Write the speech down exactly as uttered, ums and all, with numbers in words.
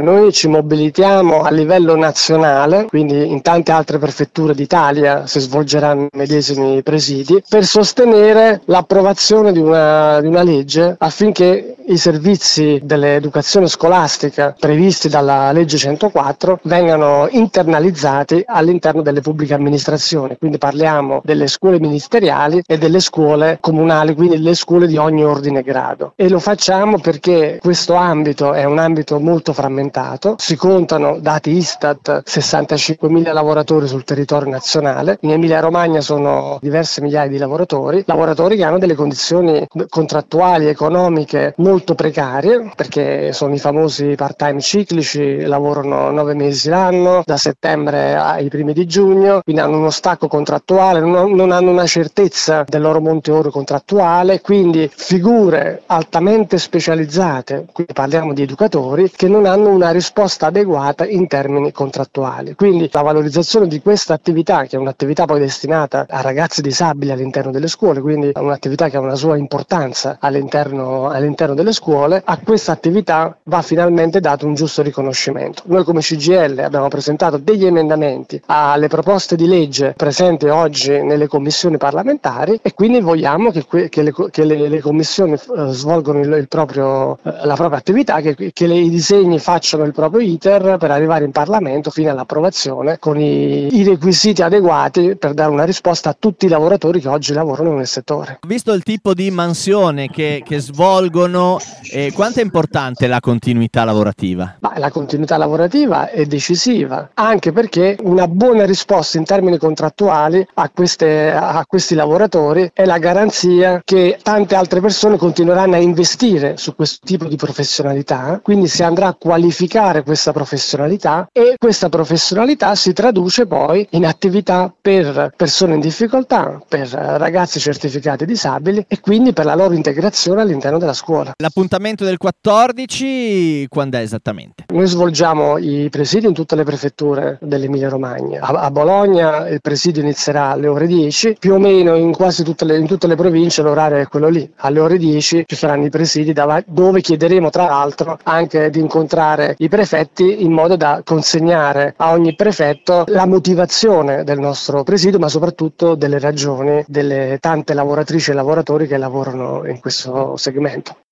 sempre, noi ci mobilitiamo a livello nazionale, quindi in tante altre prefetture d'Italia si svolgeranno i medesimi presidi, per sostenere l'approvazione di una, di una legge affinché i servizi dell'educazione scolastica previsti dalla legge centoquattro vengano internalizzati all'interno delle pubbliche amministrazioni, quindi parliamo delle scuole ministeriali e delle scuole comunali, quindi le scuole di ogni ordine e grado. E lo facciamo perché questo ambito è un ambito molto frammentato, si contano, dati Istat, sessantacinquemila lavoratori sul territorio nazionale, in Emilia Romagna sono diverse migliaia di lavoratori, lavoratori che hanno delle condizioni contrattuali, economiche molto precarie, perché sono i famosi part-time ciclici, lavorano nove mesi l'anno, da settembre ai primi di giugno, quindi hanno uno stacco contrattuale, non, non hanno una certezza del loro monte oro contrattuale, quindi figure altamente specializzate, quindi parliamo di educatori, che non hanno una risposta adeguata in termini contrattuali. Quindi la valorizzazione di questa attività, che è un'attività poi destinata a ragazzi disabili all'interno delle scuole, quindi è un'attività che ha una sua importanza all'interno, all'interno delle scuole, a questa attività va finalmente dato un giusto riconoscimento. Noi come C G I L abbiamo presentato degli emendamenti alle proposte di legge presenti oggi nelle commissioni parlamentari e quindi vogliamo che, que- che, le, che le, le commissioni uh, svolgono il, il proprio, uh, la propria attività, che, che le, i disegni facciano il proprio iter per arrivare in Parlamento fino all'approvazione con i, i requisiti adeguati per dare una risposta a tutti i lavoratori che oggi lavorano nel settore. Visto il tipo di mansione che, che svolgono, eh, quanto è importante la continuità lavorativa? Ma la continuità lavorativa è decisiva, anche perché una buona risposta in termini contrattuali a, queste, a questi lavoratori è la garanzia che tante altre persone continueranno a investire su questo tipo di professionalità, quindi si andrà a qualificare questa professionalità e questa professionalità si traduce poi in attività per persone in difficoltà, per ragazzi certificati disabili e quindi per la loro integrazione all'interno della scuola. L'appuntamento del quattordici quando è esattamente? Noi svolgiamo i presidi in tutte le prefetture dell'Emilia Romagna. A, a Bologna il presidio inizierà alle ore dieci, più o meno in quasi tutte le, in tutte le province l'orario è quello lì. Alle ore dieci ci saranno i presidi dav- dove chiederemo tra l'altro anche di incontrare i prefetti in modo da consegnare a ogni prefetto la motivazione del nostro presidio, ma soprattutto delle ragioni delle tante lavoratrici e lavoratori che lavorano in questo segmento.